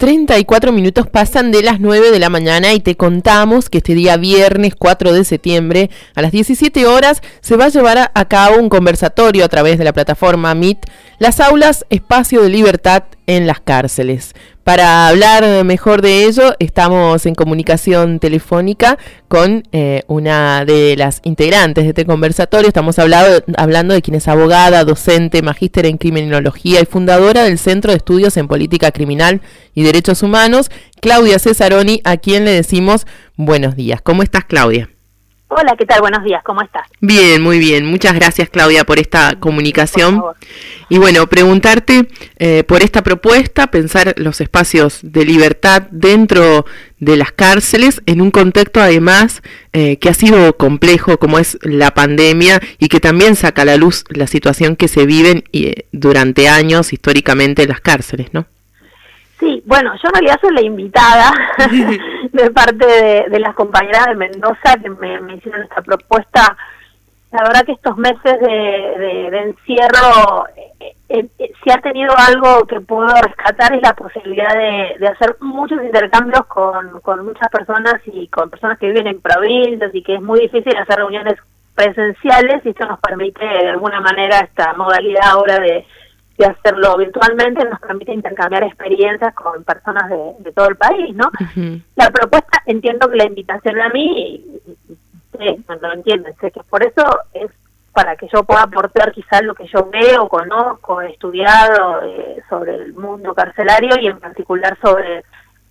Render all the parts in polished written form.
34 minutos pasan de las 9 de la mañana y te contamos que este día viernes 4 de septiembre a las 17 horas se va a llevar a cabo un conversatorio a través de la plataforma Meet, las aulas Espacio de Libertad en las cárceles. Para hablar mejor de ello, estamos en comunicación telefónica con una de las integrantes de este conversatorio. Estamos hablando de quien es abogada, docente, magíster en criminología y fundadora del Centro de Estudios en Política Criminal y Derechos Humanos, Claudia Cesaroni, a quien le decimos buenos días. ¿Cómo estás, Claudia? Hola, ¿qué tal? Buenos días, ¿cómo estás? Bien, muy bien. Muchas gracias, Claudia, por esta comunicación. Por y bueno, preguntarte por esta propuesta, pensar los espacios de libertad dentro de las cárceles en un contexto además que ha sido complejo como es la pandemia y que también saca a la luz la situación que se viven durante años históricamente en las cárceles, ¿no? Sí, bueno, yo en realidad soy la invitada de parte de las compañeras de Mendoza que me hicieron esta propuesta. La verdad que estos meses de encierro, si ha tenido algo que puedo rescatar es la posibilidad de hacer muchos intercambios con muchas personas y con personas que viven en provincias y que es muy difícil hacer reuniones presenciales y esto nos permite de alguna manera esta modalidad ahora de hacerlo virtualmente, nos permite intercambiar experiencias con personas de todo el país, ¿no? Uh-huh. La propuesta, entiendo que la invitación a mí, no lo entienden, sé que por eso es para que yo pueda aportar quizás lo que yo veo, conozco, he estudiado sobre el mundo carcelario y en particular sobre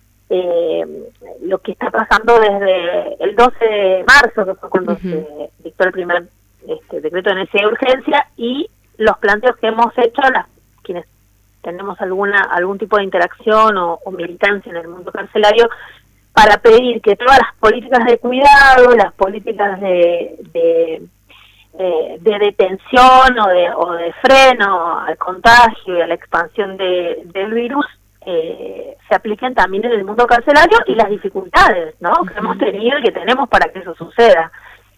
lo que está pasando desde el 12 de marzo, que fue cuando se dictó el primer decreto de necesidad de urgencia, y los planteos que hemos hecho quienes tenemos algún tipo de interacción o militancia en el mundo carcelario, para pedir que todas las políticas de cuidado, las políticas de detención o de freno al contagio y a la expansión del virus se apliquen también en el mundo carcelario y las dificultades, ¿no?, que hemos tenido y que tenemos para que eso suceda.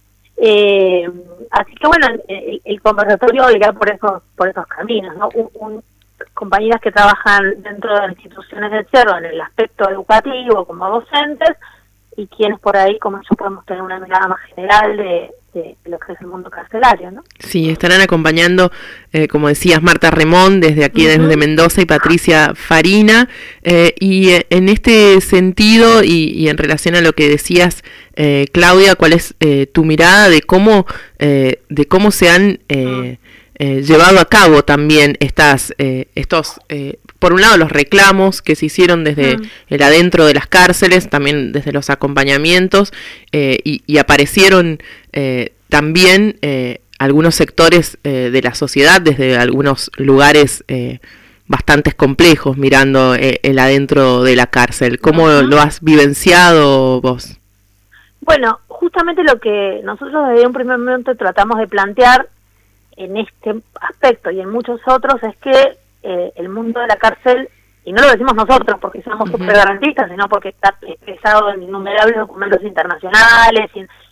Así que bueno, el conversatorio irá por esos caminos, ¿no? Compañeras que trabajan dentro de las instituciones del Cerro en el aspecto educativo como docentes y quienes por ahí como yo podemos tener una mirada más general de lo que es el mundo carcelario, ¿no? Sí, estarán acompañando, como decías, Marta Remón desde aquí, desde Mendoza, y Patricia Farina, y en este sentido y en relación a lo que decías, Claudia, ¿cuál es tu mirada de cómo se han llevado a cabo también estos por un lado los reclamos que se hicieron desde el adentro de las cárceles, también desde los acompañamientos, y aparecieron también algunos sectores de la sociedad desde algunos lugares bastante complejos mirando el adentro de la cárcel? ¿Cómo lo has vivenciado vos? Bueno, justamente lo que nosotros desde un primer momento tratamos de plantear en este aspecto y en muchos otros es que el mundo de la cárcel, y no lo decimos nosotros porque somos supergarantistas, sino porque está expresado en innumerables documentos internacionales,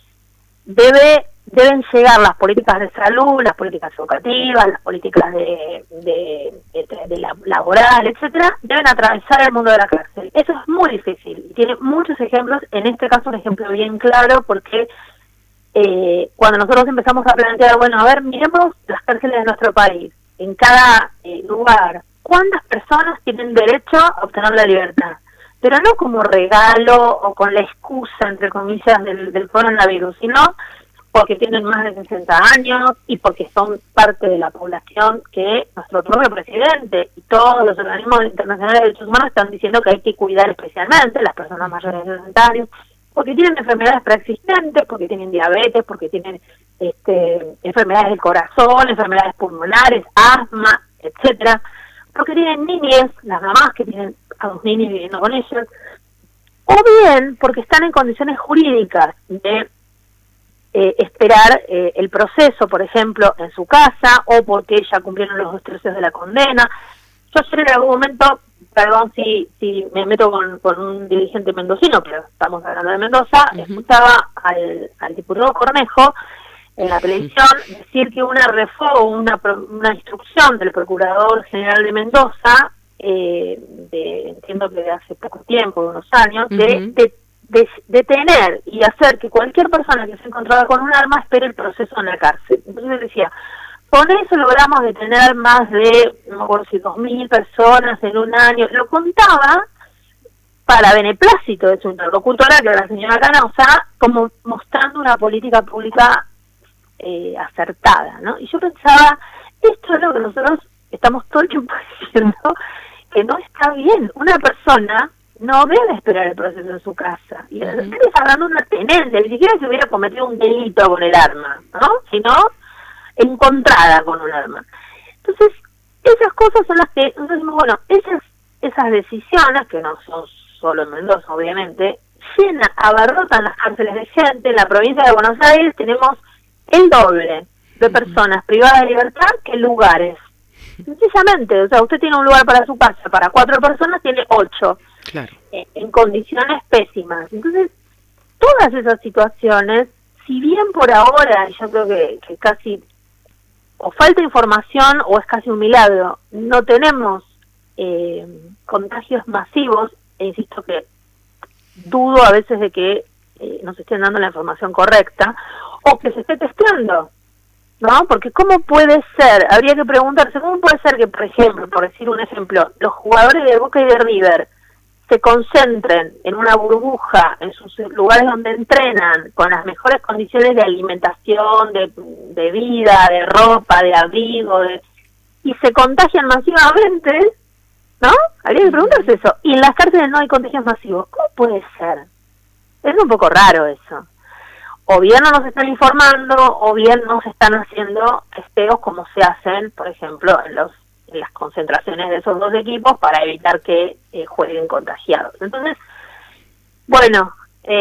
deben llegar las políticas de salud, las políticas educativas, las políticas de laboral, etcétera, deben atravesar el mundo de la cárcel. Eso es muy difícil y tiene muchos ejemplos, en este caso un ejemplo bien claro porque cuando nosotros empezamos a plantear, bueno, a ver, miremos las cárceles de nuestro país, en cada lugar, ¿cuántas personas tienen derecho a obtener la libertad? Pero no como regalo o con la excusa, entre comillas, del coronavirus, sino porque tienen más de 60 años y porque son parte de la población que nuestro propio presidente y todos los organismos internacionales de derechos humanos están diciendo que hay que cuidar especialmente las personas mayores de 60 años, porque tienen enfermedades preexistentes, porque tienen diabetes, porque tienen enfermedades del corazón, enfermedades pulmonares, asma, etcétera, porque tienen niñas, las mamás que tienen a los niños viviendo con ellos, o bien porque están en condiciones jurídicas de esperar el proceso, por ejemplo, en su casa, o porque ya cumplieron los 2/3 de la condena. Yo ayer en algún momento, perdón si me meto con un dirigente mendocino, pero estamos hablando de Mendoza, escuchaba al diputado Cornejo en la televisión decir que una instrucción del Procurador General de Mendoza entiendo que de hace poco tiempo, de unos años, de detener y hacer que cualquier persona que se encontraba con un arma espere el proceso en la cárcel. Entonces decía, con eso logramos detener más de, no me acuerdo si 2.000 personas en un año. Lo contaba para beneplácito de su interlocutora, que era la señora Canosa, como mostrando una política pública acertada, ¿no? Y yo pensaba, esto es lo que nosotros estamos todo el tiempo diciendo, que no está bien. Una persona no debe esperar el proceso en su casa. Y está hablando de una tenencia, ni siquiera se hubiera cometido un delito con el arma, ¿no? Sino encontrada con un arma. Entonces, esas cosas son las que, entonces, bueno, esas decisiones, que no son solo en Mendoza, obviamente, abarrotan las cárceles de gente. En la provincia de Buenos Aires tenemos el doble de personas privadas de libertad que lugares. Sencillamente, o sea, usted tiene un lugar para su casa, para 4 personas tiene 8, claro, en condiciones pésimas. Entonces, todas esas situaciones, si bien por ahora, yo creo que casi o falta información o es casi un milagro, no tenemos contagios masivos, e insisto que dudo a veces de que nos estén dando la información correcta, o que se esté testeando, ¿no? Porque ¿cómo puede ser? Habría que preguntarse, ¿cómo puede ser que, por ejemplo, por decir un ejemplo, los jugadores de Boca y de River se concentren en una burbuja, en sus lugares donde entrenan, con las mejores condiciones de alimentación, de vida, de ropa, de abrigo, y se contagian masivamente, ¿no? Habría que preguntarse eso. Y en las cárceles no hay contagios masivos. ¿Cómo puede ser? Es un poco raro eso. O bien no nos están informando, o bien no se están haciendo testeos como se hacen, por ejemplo, en las concentraciones de esos 2 equipos para evitar que jueguen contagiados. Entonces, bueno,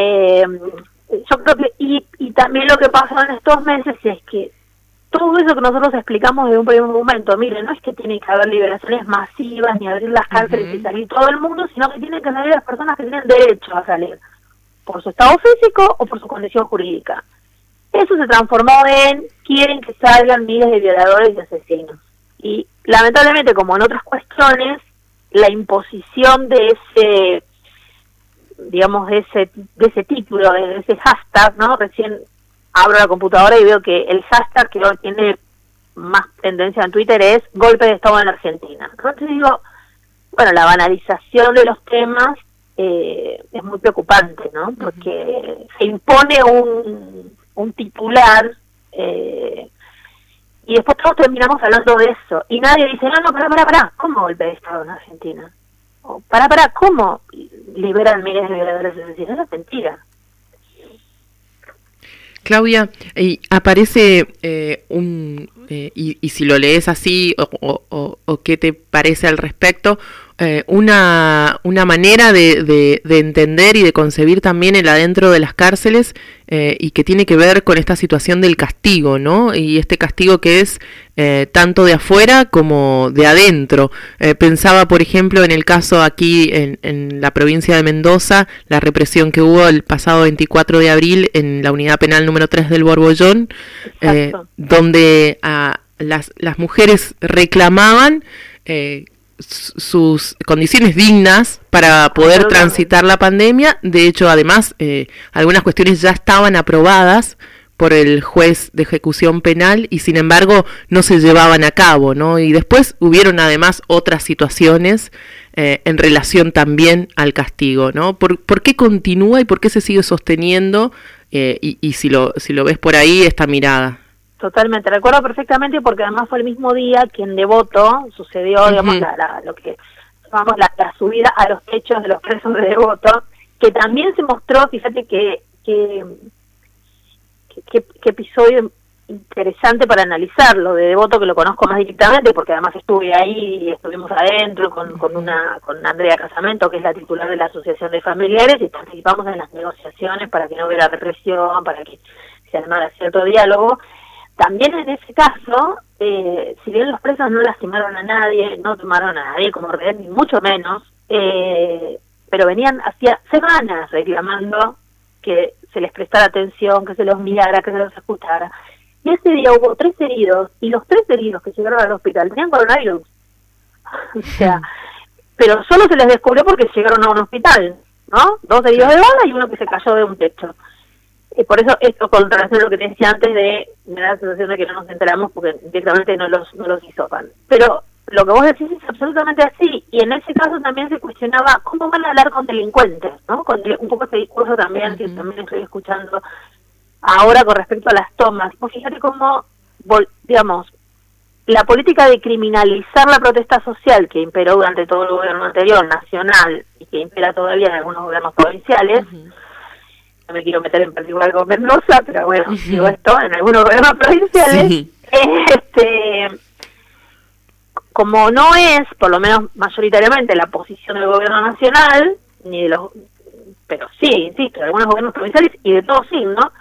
yo creo que, y también lo que pasó en estos meses es que todo eso que nosotros explicamos desde un primer momento, mire, no es que tiene que haber liberaciones masivas, ni abrir las cárceles y salir todo el mundo, sino que tienen que salir las personas que tienen derecho a salir, por su estado físico o por su condición jurídica. Eso se transformó en, quieren que salgan miles de violadores y asesinos. Y lamentablemente, como en otras cuestiones, la imposición de ese, digamos, de ese título, de ese hashtag, ¿no? Recién abro la computadora y veo que el hashtag que hoy tiene más tendencia en Twitter es golpe de Estado en Argentina. Entonces digo, bueno, la banalización de los temas es muy preocupante, ¿no? Porque se impone un titular y después todos terminamos hablando de eso. Y nadie dice, no, pará, ¿cómo golpe de Estado en Argentina? O, pará, ¿cómo liberan miles de violadores y asesinos? Eso es mentira. Claudia, aparece y si lo lees así o qué te parece al respecto, una manera de entender y de concebir también el adentro de las cárceles y que tiene que ver con esta situación del castigo, ¿no? Y este castigo que es tanto de afuera como de adentro. Pensaba, por ejemplo, en el caso aquí en la provincia de Mendoza, la represión que hubo el pasado 24 de abril en la unidad penal número 3 del Borbollón, donde las mujeres reclamaban sus condiciones dignas para poder transitar la pandemia. De hecho, además, algunas cuestiones ya estaban aprobadas por el juez de ejecución penal y sin embargo no se llevaban a cabo, ¿no? Y después hubieron además otras situaciones en relación también al castigo, ¿no? ¿Por qué continúa y por qué se sigue sosteniendo? Y si lo ves por ahí, esta mirada. Totalmente, recuerdo perfectamente porque además fue el mismo día que en Devoto sucedió, digamos, lo que llamamos la subida a los techos de los presos de Devoto, que también se mostró, fíjate que episodio interesante para analizarlo, de Devoto, que lo conozco más directamente porque además estuve ahí y estuvimos adentro con Andrea Casamento, que es la titular de la Asociación de Familiares, y participamos en las negociaciones para que no hubiera represión, para que se armara cierto diálogo. También en ese caso, si bien los presos no lastimaron a nadie, no tomaron a nadie como rehén, ni mucho menos, pero venían hacía semanas reclamando que se les prestara atención, que se los mirara, que se los escuchara. Y ese día hubo 3 heridos, y los 3 heridos que llegaron al hospital tenían coronavirus. O sea, pero solo se les descubrió porque llegaron a un hospital, ¿no? 2 heridos de bala y uno que se cayó de un techo. Por eso esto contrarresta lo que te decía antes me da la sensación de que no nos enteramos porque directamente no los hisopan. Pero lo que vos decís es absolutamente así, y en ese caso también se cuestionaba cómo van a hablar con delincuentes, ¿no? Un poco ese discurso también, que también estoy escuchando ahora con respecto a las tomas. Pues fíjate cómo, digamos, la política de criminalizar la protesta social que imperó durante todo el gobierno anterior, nacional, y que impera todavía en algunos gobiernos provinciales, no me quiero meter en particular con Mendoza, pero bueno, digo esto, en algunos gobiernos provinciales, como no es, por lo menos mayoritariamente, la posición del gobierno nacional, ni de los, pero sí, insisto, de algunos gobiernos provinciales y de todo signo,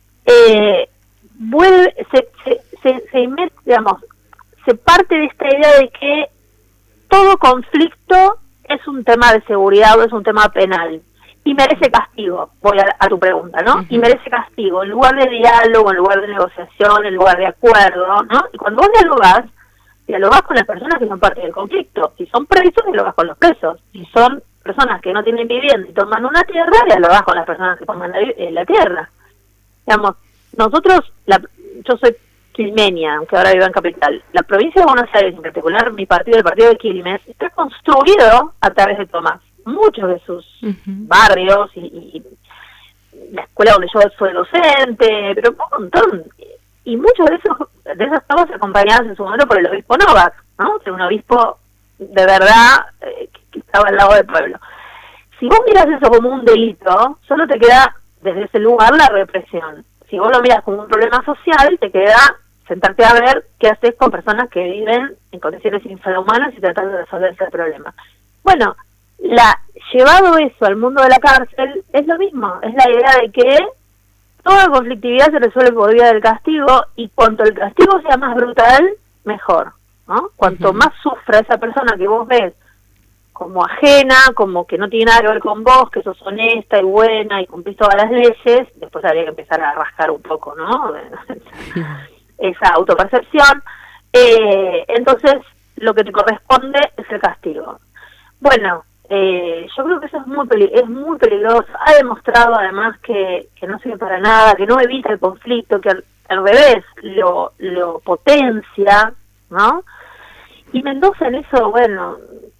digamos, se parte de esta idea de que todo conflicto es un tema de seguridad o es un tema penal y merece castigo. Voy a tu pregunta, ¿no? Y merece castigo en lugar de diálogo, en lugar de negociación, en lugar de acuerdo, ¿no? Y cuando vos dialogás con las personas que son parte del conflicto. Si son presos, dialogás con los presos. Si son personas que no tienen vivienda y toman una tierra, dialogás con las personas que toman la tierra. Digamos, nosotros, yo soy quilmeña, aunque ahora vivo en Capital. La provincia de Buenos Aires, en particular mi partido, el partido de Quilmes, está construido a través de tomas. Muchos de sus barrios y la escuela donde yo soy docente, pero un montón. Y muchos de esas tomas acompañadas en su momento por el obispo Novak, ¿no? Que un obispo de verdad que estaba al lado del pueblo. Si vos miras eso como un delito, solo te queda desde ese lugar la represión. Si vos lo miras como un problema social, te queda sentarte a ver qué haces con personas que viven en condiciones infrahumanas y tratar de resolver ese problema. Bueno, llevado eso al mundo de la cárcel, es lo mismo, es la idea de que toda conflictividad se resuelve por vía del castigo, y cuanto el castigo sea más brutal, mejor, ¿no? Cuanto más sufra esa persona que vos ves como ajena, como que no tiene nada que ver con vos, que sos honesta y buena y cumplís todas las leyes, después habría que empezar a rascar un poco, ¿no? Esa autopercepción. Entonces, lo que te corresponde es el castigo. Bueno, yo creo que eso es muy peligroso. Ha demostrado además que no sirve para nada, que no evita el conflicto, que al revés lo potencia, ¿no? Y Mendoza en eso, bueno,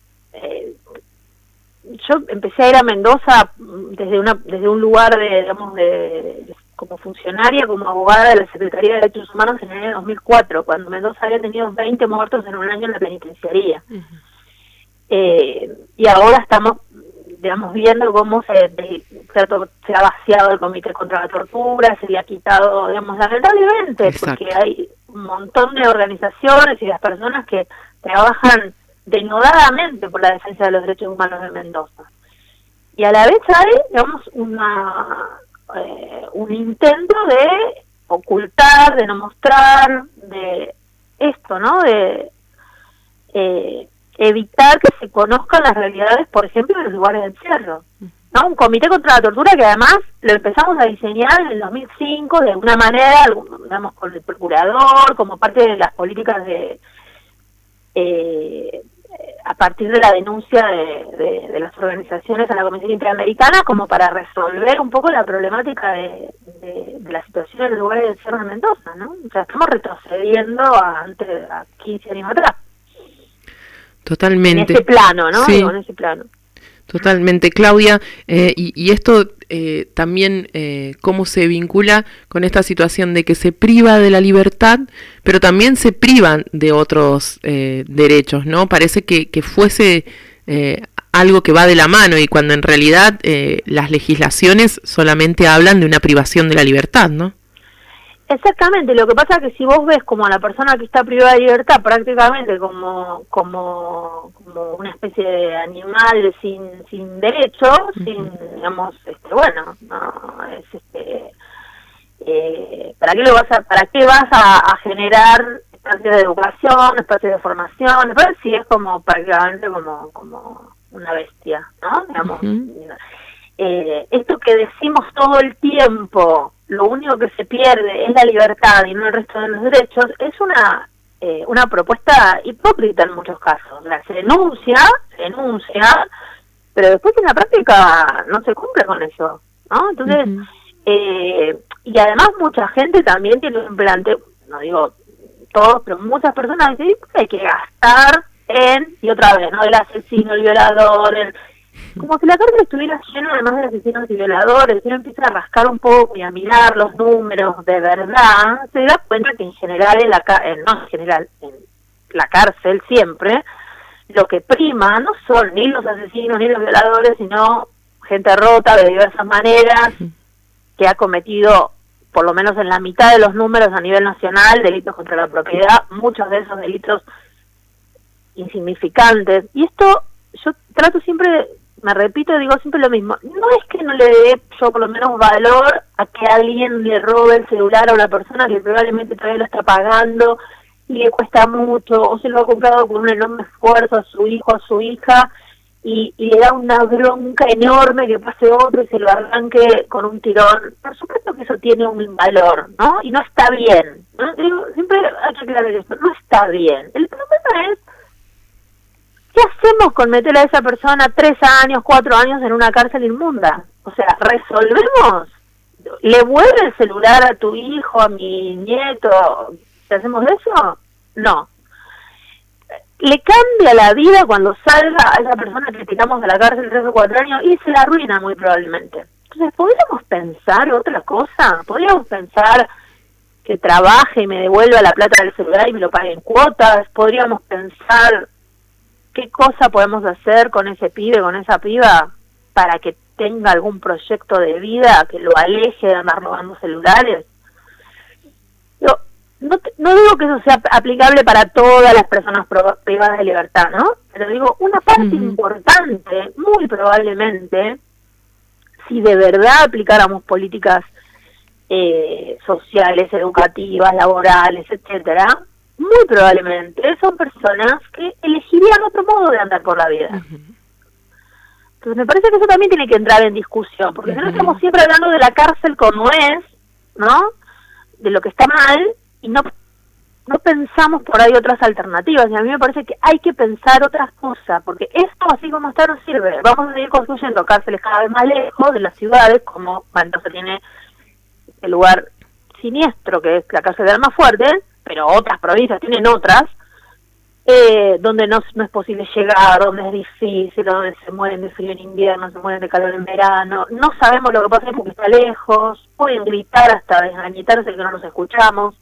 yo empecé a ir a Mendoza desde un lugar de como funcionaria, como abogada de la Secretaría de Derechos Humanos en el año 2004, cuando Mendoza había tenido 20 muertos en un año en la penitenciaría. Y ahora estamos, digamos, viendo cómo se ha vaciado el Comité contra la Tortura, se le ha quitado, digamos, lamentablemente, porque hay un montón de organizaciones y las personas que trabajan denodadamente por la defensa de los derechos humanos de Mendoza. Y a la vez hay, digamos, un intento de ocultar, de no mostrar, de esto, ¿no? De evitar que se conozcan las realidades, por ejemplo, en los lugares de encierro, ¿no? Un comité contra la tortura que además lo empezamos a diseñar en el 2005 de una manera, digamos, con el procurador, como parte de las políticas a partir de la denuncia de las organizaciones a la Comisión Interamericana, como para resolver un poco la problemática de la situación en los lugares de encierro en Mendoza, ¿no? O sea, estamos retrocediendo a 15 años atrás. Totalmente. En ese plano, ¿no? Sí. Digo, en ese plano. Totalmente, Claudia. Y esto también, cómo se vincula con esta situación de que se priva de la libertad, pero también se privan de otros derechos, ¿no? Parece que fuese algo que va de la mano, y cuando en realidad las legislaciones solamente hablan de una privación de la libertad, ¿no? Exactamente, lo que pasa es que si vos ves como a la persona que está privada de libertad prácticamente como una especie de animal sin derechos, sin, digamos, bueno, no es ¿para qué vas a generar espacios de educación, espacios de formación? Si es como prácticamente como una bestia, ¿no? Digamos, esto que decimos todo el tiempo, lo único que se pierde es la libertad y no el resto de los derechos, es una una propuesta hipócrita en muchos casos. O sea, se denuncia, pero después en la práctica no se cumple con eso, ¿no? Entonces, y además mucha gente también tiene un planteo, no digo todos, pero muchas personas dicen que hay que gastar y otra vez, ¿no? El asesino, el violador, como si la cárcel estuviera llena además de asesinos y violadores. Si uno empieza a rascar un poco y a mirar los números de verdad, se da cuenta que en general, en la cárcel siempre, lo que prima no son ni los asesinos ni los violadores, sino gente rota de diversas maneras, que ha cometido, por lo menos en la mitad de los números a nivel nacional, delitos contra la propiedad, muchos de esos delitos insignificantes. Y esto yo trato siempre, me repito, digo siempre lo mismo, no es que no le dé yo por lo menos valor a que alguien le robe el celular a una persona que probablemente todavía lo está pagando y le cuesta mucho, o se lo ha comprado con un enorme esfuerzo a su hijo, a su hija, y le da una bronca enorme que pase otro y se lo arranque con un tirón. Por supuesto que eso tiene un valor, ¿no? Y no está bien, ¿no? Digo, siempre hay que aclarar esto, no está bien. El problema es, ¿qué hacemos con meter a esa persona 3 años, 4 años en una cárcel inmunda? O sea, ¿resolvemos? ¿Le vuelve el celular a tu hijo, a mi nieto? ¿Qué hacemos eso? No. Le cambia la vida cuando salga a esa persona que tiramos de la cárcel 3 o 4 años y se la arruina muy probablemente. Entonces, ¿podríamos pensar otra cosa? ¿Podríamos pensar que trabaje y me devuelva la plata del celular y me lo pague en cuotas? ¿Podríamos pensar qué cosa podemos hacer con ese pibe, con esa piba, para que tenga algún proyecto de vida que lo aleje de andar robando celulares? Yo no digo que eso sea aplicable para todas las personas privadas de libertad, ¿no? Pero digo, una parte importante, muy probablemente, si de verdad aplicáramos políticas sociales, educativas, laborales, etcétera, muy probablemente son personas que elegirían otro modo de andar por la vida. Entonces me parece que eso también tiene que entrar en discusión, porque si no estamos siempre hablando de la cárcel como es, ¿no? De lo que está mal, y no pensamos por ahí otras alternativas. Y a mí me parece que hay que pensar otras cosas, porque esto así como está no sirve. Vamos a seguir construyendo cárceles cada vez más lejos de las ciudades, como entonces tiene el lugar siniestro que es la cárcel de Almafuerte, pero otras provincias tienen otras, donde no es posible llegar, donde es difícil, donde se mueren de frío en invierno, se mueren de calor en verano, no sabemos lo que pasa porque está lejos, pueden gritar hasta desgañitarse que no los escuchamos.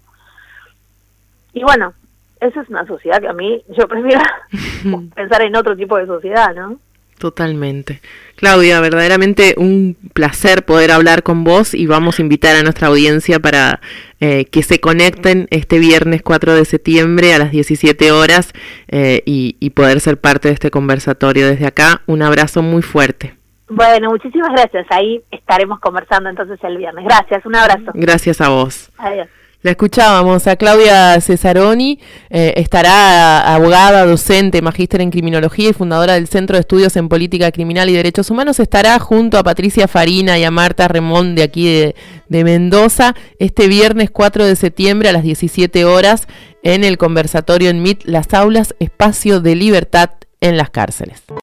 Y bueno, esa es una sociedad que a mí, yo prefiero pensar en otro tipo de sociedad, ¿no? Totalmente. Claudia, verdaderamente un placer poder hablar con vos y vamos a invitar a nuestra audiencia para que se conecten este viernes 4 de septiembre a las 17 horas y poder ser parte de este conversatorio desde acá. Un abrazo muy fuerte. Bueno, muchísimas gracias. Ahí estaremos conversando entonces el viernes. Gracias, un abrazo. Gracias a vos. Adiós. La escuchábamos a Claudia Cesaroni, estará abogada, docente, magíster en criminología y fundadora del Centro de Estudios en Política Criminal y Derechos Humanos. Estará junto a Patricia Farina y a Marta Remón de aquí de Mendoza este viernes 4 de septiembre a las 17 horas en el conversatorio en MIT, Las Aulas, Espacio de Libertad en las Cárceles.